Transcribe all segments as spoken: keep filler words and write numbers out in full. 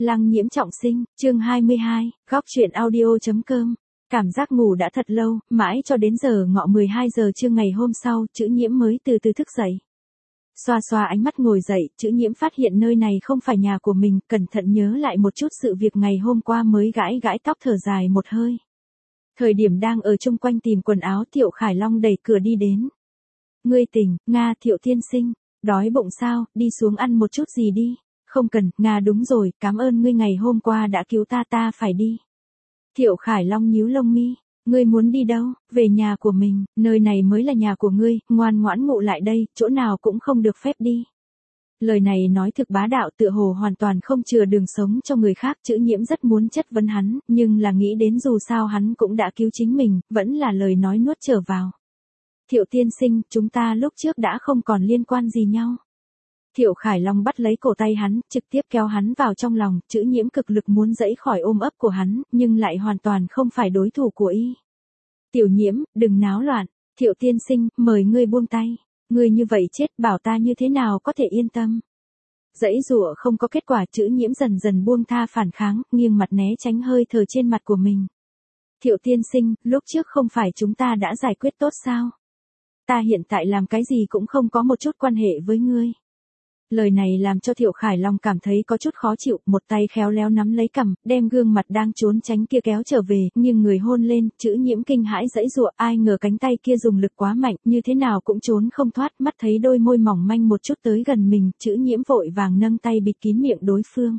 Lăng Nhiễm trọng sinh, chương hai mươi hai, góc truyện audio.com. Cảm giác ngủ đã thật lâu, mãi cho đến giờ ngọ mười hai giờ trưa ngày hôm sau, Chữ Nhiễm mới từ từ thức dậy. Xoa xoa ánh mắt ngồi dậy, Chữ Nhiễm phát hiện nơi này không phải nhà của mình, cẩn thận nhớ lại một chút sự việc ngày hôm qua mới gãi gãi tóc thở dài một hơi. Thời điểm đang ở chung quanh tìm quần áo, Thiệu Khải Long đẩy cửa đi đến. Ngươi tỉnh, Nga. Thiệu tiên sinh, đói bụng sao, đi xuống ăn một chút gì đi. Không cần, Nga. Đúng rồi, cảm ơn ngươi ngày hôm qua đã cứu ta, ta phải đi. Thiệu Khải Long nhíu lông mi, ngươi muốn đi đâu? Về nhà của mình, nơi này mới là nhà của ngươi, ngoan ngoãn ngủ lại đây, chỗ nào cũng không được phép đi. Lời này nói thực bá đạo, tựa hồ hoàn toàn không chừa đường sống cho người khác. Chữ Nhiễm rất muốn chất vấn hắn, nhưng là nghĩ đến dù sao hắn cũng đã cứu chính mình, vẫn là lời nói nuốt trở vào. Thiệu tiên sinh, chúng ta lúc trước đã không còn liên quan gì nhau. Thiệu Khải Long bắt lấy cổ tay hắn, trực tiếp kéo hắn vào trong lòng. Chữ Nhiễm cực lực muốn giãy khỏi ôm ấp của hắn, nhưng lại hoàn toàn không phải đối thủ của y. Tiểu Nhiễm, đừng náo loạn. Thiệu tiên sinh, mời ngươi buông tay. Ngươi như vậy chết, bảo ta như thế nào có thể yên tâm. Giãy giụa không có kết quả, Chữ Nhiễm dần dần buông tha phản kháng, nghiêng mặt né tránh hơi thở trên mặt của mình. Thiệu tiên sinh, lúc trước không phải chúng ta đã giải quyết tốt sao? Ta hiện tại làm cái gì cũng không có một chút quan hệ với ngươi. Lời này làm cho Thiệu Khải Long cảm thấy có chút khó chịu, một tay khéo léo nắm lấy cằm, đem gương mặt đang trốn tránh kia kéo trở về, nhưng người hôn lên. Chữ Nhiễm kinh hãi giãy giụa, ai ngờ cánh tay kia dùng lực quá mạnh, như thế nào cũng trốn không thoát. Mắt thấy đôi môi mỏng manh một chút tới gần mình, Chữ Nhiễm vội vàng nâng tay bịt kín miệng đối phương.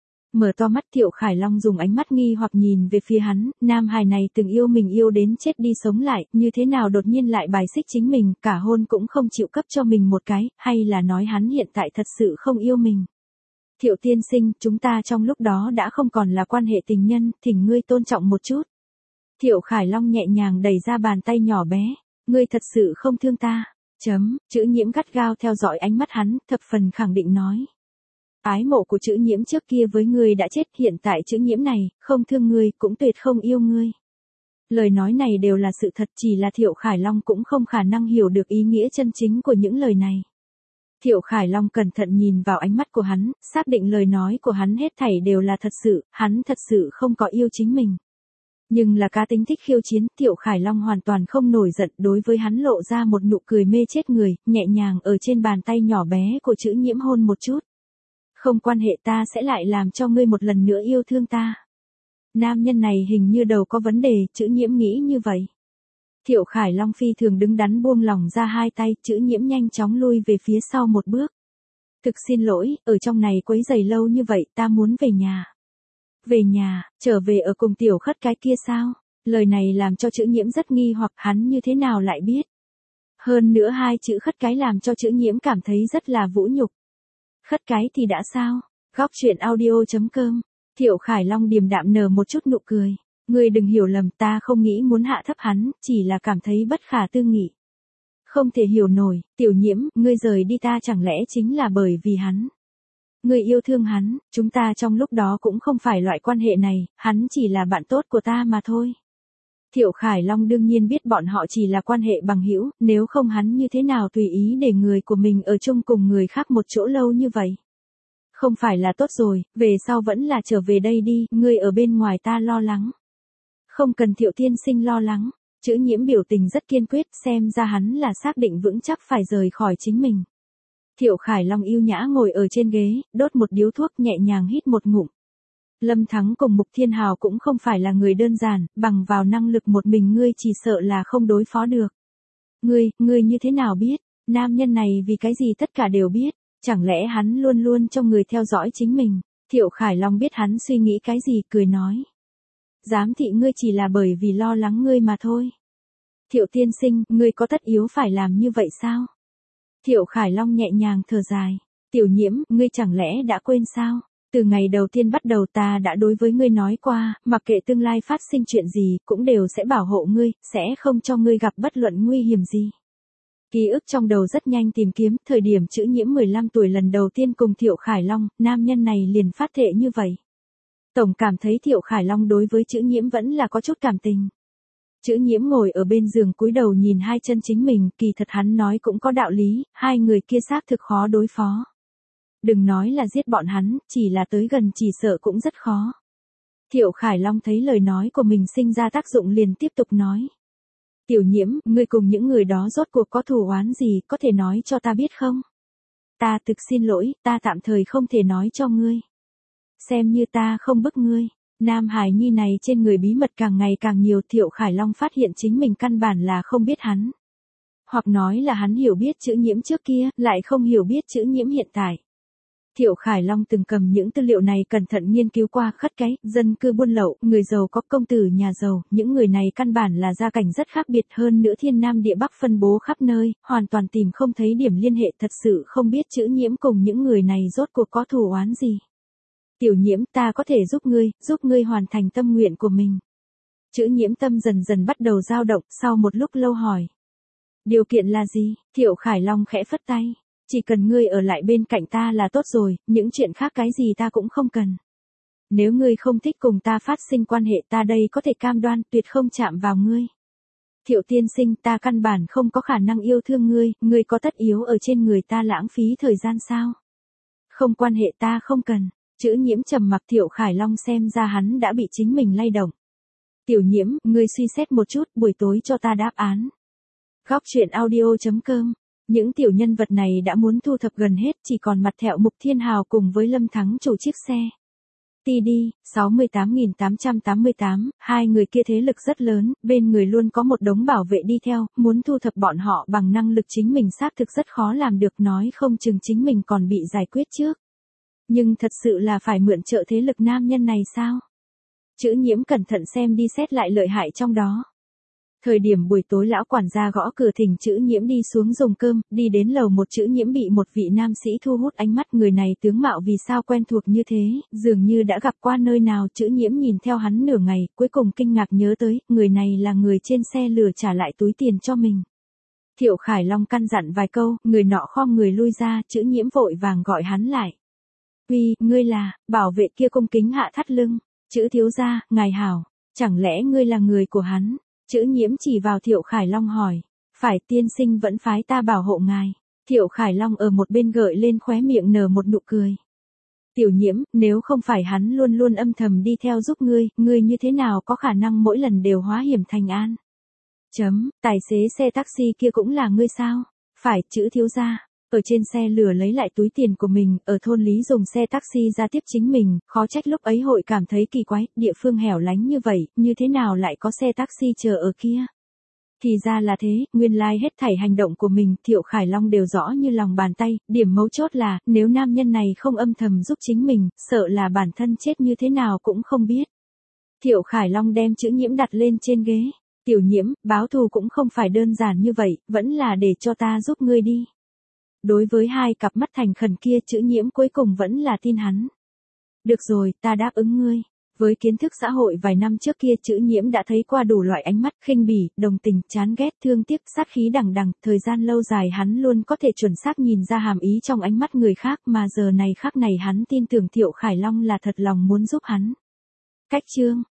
Mở to mắt, Thiệu Khải Long dùng ánh mắt nghi hoặc nhìn về phía hắn. Nam hài này từng yêu mình yêu đến chết đi sống lại, như thế nào đột nhiên lại bài xích chính mình, cả hôn cũng không chịu cấp cho mình một cái, hay là nói hắn hiện tại thật sự không yêu mình. Thiệu tiên sinh, chúng ta trong lúc đó đã không còn là quan hệ tình nhân, thỉnh ngươi tôn trọng một chút. Thiệu Khải Long nhẹ nhàng đẩy ra bàn tay nhỏ bé. Ngươi thật sự không thương ta. Chấm. Chữ Nhiễm gắt gao theo dõi ánh mắt hắn, thập phần khẳng định nói. Ái mộ của Chữ Nhiễm trước kia với ngươi đã chết, hiện tại Chữ Nhiễm này, không thương ngươi, cũng tuyệt không yêu ngươi. Lời nói này đều là sự thật, chỉ là Thiệu Khải Long cũng không khả năng hiểu được ý nghĩa chân chính của những lời này. Thiệu Khải Long cẩn thận nhìn vào ánh mắt của hắn, xác định lời nói của hắn hết thảy đều là thật sự, hắn thật sự không có yêu chính mình. Nhưng là cá tính thích khiêu chiến, Thiệu Khải Long hoàn toàn không nổi giận, đối với hắn lộ ra một nụ cười mê chết người, nhẹ nhàng ở trên bàn tay nhỏ bé của Chữ Nhiễm hôn một chút. Không quan hệ, ta sẽ lại làm cho ngươi một lần nữa yêu thương ta. Nam nhân này hình như đầu có vấn đề, Chữ Nhiễm nghĩ như vậy. Thiệu Khải Long phi thường đứng đắn buông lỏng ra hai tay, Chữ Nhiễm nhanh chóng lui về phía sau một bước. Thực xin lỗi, ở trong này quấy rầy lâu như vậy, ta muốn về nhà. Về nhà, trở về ở cùng tiểu khất cái kia sao? Lời này làm cho Chữ Nhiễm rất nghi hoặc, hắn như thế nào lại biết. Hơn nữa hai chữ khất cái làm cho Chữ Nhiễm cảm thấy rất là vũ nhục. Khất cái thì đã sao? Góc truyện audio.com. Thiệu Khải Long điềm đạm nở một chút nụ cười. Ngươi đừng hiểu lầm, ta không nghĩ muốn hạ thấp hắn, chỉ là cảm thấy bất khả tư nghị. Không thể hiểu nổi, Tiểu Nhiễm, ngươi rời đi ta chẳng lẽ chính là bởi vì hắn? Ngươi yêu thương hắn, chúng ta trong lúc đó cũng không phải loại quan hệ này, hắn chỉ là bạn tốt của ta mà thôi. Thiệu Khải Long đương nhiên biết bọn họ chỉ là quan hệ bằng hữu, nếu không hắn như thế nào tùy ý để người của mình ở chung cùng người khác một chỗ lâu như vậy. Không phải là tốt rồi, về sau vẫn là trở về đây đi, ngươi ở bên ngoài ta lo lắng. Không cần Thiệu tiên sinh lo lắng. Chữ Nhiễm biểu tình rất kiên quyết, xem ra hắn là xác định vững chắc phải rời khỏi chính mình. Thiệu Khải Long yêu nhã ngồi ở trên ghế, đốt một điếu thuốc, nhẹ nhàng hít một ngụm. Lâm Thắng cùng Mục Thiên Hào cũng không phải là người đơn giản, bằng vào năng lực một mình ngươi chỉ sợ là không đối phó được. Ngươi, ngươi như thế nào biết, nam nhân này vì cái gì tất cả đều biết, chẳng lẽ hắn luôn luôn trong người theo dõi chính mình. Thiệu Khải Long biết hắn suy nghĩ cái gì, cười nói. Giám thị ngươi chỉ là bởi vì lo lắng ngươi mà thôi. Thiệu tiên sinh, ngươi có tất yếu phải làm như vậy sao? Thiệu Khải Long nhẹ nhàng thở dài. Tiểu Nhiễm, ngươi chẳng lẽ đã quên sao? Từ ngày đầu tiên bắt đầu ta đã đối với ngươi nói qua, mặc kệ tương lai phát sinh chuyện gì, cũng đều sẽ bảo hộ ngươi, sẽ không cho ngươi gặp bất luận nguy hiểm gì. Ký ức trong đầu rất nhanh tìm kiếm, thời điểm Chữ Nhiễm mười lăm tuổi lần đầu tiên cùng Thiệu Khải Long, nam nhân này liền phát thệ như vậy. Tổng cảm thấy Thiệu Khải Long đối với Chữ Nhiễm vẫn là có chút cảm tình. Chữ Nhiễm ngồi ở bên giường cúi đầu nhìn hai chân chính mình, kỳ thật hắn nói cũng có đạo lý, hai người kia xác thực khó đối phó. Đừng nói là giết bọn hắn, chỉ là tới gần chỉ sợ cũng rất khó. Thiệu Khải Long thấy lời nói của mình sinh ra tác dụng liền tiếp tục nói. Tiểu Nhiễm, ngươi cùng những người đó rốt cuộc có thù oán gì, có thể nói cho ta biết không? Ta thực xin lỗi, ta tạm thời không thể nói cho ngươi. Xem như ta không bức ngươi. Nam Hải Nhi này trên người bí mật càng ngày càng nhiều. Thiệu Khải Long phát hiện chính mình căn bản là không biết hắn. Hoặc nói là hắn hiểu biết chữ Nhiễm trước kia, lại không hiểu biết chữ Nhiễm hiện tại. Thiệu Khải Long từng cầm những tư liệu này cẩn thận nghiên cứu qua khất cái, dân cư buôn lậu, người giàu có công tử nhà giàu, những người này căn bản là gia cảnh rất khác biệt hơn nữa thiên nam địa bắc phân bố khắp nơi, hoàn toàn tìm không thấy điểm liên hệ, thật sự không biết chữ Nhiễm cùng những người này rốt cuộc có thù oán gì. Tiểu Nhiễm, ta có thể giúp ngươi, giúp ngươi hoàn thành tâm nguyện của mình. Chữ Nhiễm tâm dần dần bắt đầu dao động, sau một lúc lâu hỏi. Điều kiện là gì? Thiệu Khải Long khẽ phất tay. Chỉ cần ngươi ở lại bên cạnh ta là tốt rồi, những chuyện khác cái gì ta cũng không cần. Nếu ngươi không thích cùng ta phát sinh quan hệ, ta đây có thể cam đoan tuyệt không chạm vào ngươi. Thiệu tiên sinh, ta căn bản không có khả năng yêu thương ngươi, ngươi có tất yếu ở trên người ta lãng phí thời gian sao? Không quan hệ, ta không cần. Chữ Nhiễm trầm mặc. Thiệu Khải Long xem ra hắn đã bị chính mình lay động. Tiểu Nhiễm, ngươi suy xét một chút, buổi tối cho ta đáp án. Góc truyện audio chấm com. Những tiểu nhân vật này đã muốn thu thập gần hết, chỉ còn mặt Thẹo Mục Thiên Hào cùng với Lâm Thắng chủ chiếc xe. tê đê, sáu mươi tám nghìn tám trăm tám mươi tám, hai người kia thế lực rất lớn, bên người luôn có một đống bảo vệ đi theo, muốn thu thập bọn họ bằng năng lực chính mình xác thực rất khó làm được, nói không chừng chính mình còn bị giải quyết trước. Nhưng thật sự là phải mượn trợ thế lực nam nhân này sao? Chữ Nhiễm cẩn thận xem đi xét lại lợi hại trong đó. Thời điểm buổi tối lão quản gia gõ cửa thỉnh chữ Nhiễm đi xuống dùng cơm, đi đến lầu một chữ Nhiễm bị một vị nam sĩ thu hút ánh mắt, người này tướng mạo vì sao quen thuộc như thế, dường như đã gặp qua nơi nào. Chữ Nhiễm nhìn theo hắn nửa ngày, cuối cùng kinh ngạc nhớ tới, người này là người trên xe lửa trả lại túi tiền cho mình. Thiệu Khải Long căn dặn vài câu, người nọ khom người lui ra, chữ Nhiễm vội vàng gọi hắn lại. Uy, ngươi là? Bảo vệ kia cung kính hạ thắt lưng. Chữ thiếu gia, ngài hảo, chẳng lẽ ngươi là người của hắn? Chữ Nhiễm chỉ vào Thiệu Khải Long hỏi. Phải, tiên sinh vẫn phái ta bảo hộ ngài. Thiệu Khải Long ở một bên gợi lên khóe miệng nở một nụ cười. Tiểu Nhiễm, nếu không phải hắn luôn luôn âm thầm đi theo giúp ngươi, ngươi như thế nào có khả năng mỗi lần đều hóa hiểm thành an? Chấm, tài xế xe taxi kia cũng là ngươi sao? Phải, chữ thiếu gia. Ở trên xe lửa lấy lại túi tiền của mình, ở thôn Lý dùng xe taxi ra tiếp chính mình, khó trách lúc ấy hội cảm thấy kỳ quái, địa phương hẻo lánh như vậy, như thế nào lại có xe taxi chờ ở kia. Thì ra là thế, nguyên lai like hết thảy hành động của mình, Thiệu Khải Long đều rõ như lòng bàn tay, điểm mấu chốt là, nếu nam nhân này không âm thầm giúp chính mình, sợ là bản thân chết như thế nào cũng không biết. Thiệu Khải Long đem chữ Nhiễm đặt lên trên ghế. Tiểu Nhiễm, báo thù cũng không phải đơn giản như vậy, vẫn là để cho ta giúp ngươi đi. Đối với hai cặp mắt thành khẩn kia, chữ Nhiễm cuối cùng vẫn là tin hắn. Được rồi, ta đáp ứng ngươi. Với kiến thức xã hội vài năm trước kia, chữ Nhiễm đã thấy qua đủ loại ánh mắt khinh bỉ, đồng tình, chán ghét, thương tiếc, sát khí đằng đằng, thời gian lâu dài hắn luôn có thể chuẩn xác nhìn ra hàm ý trong ánh mắt người khác, mà giờ này khắc này hắn tin tưởng Thiệu Khải Long là thật lòng muốn giúp hắn. Cách chương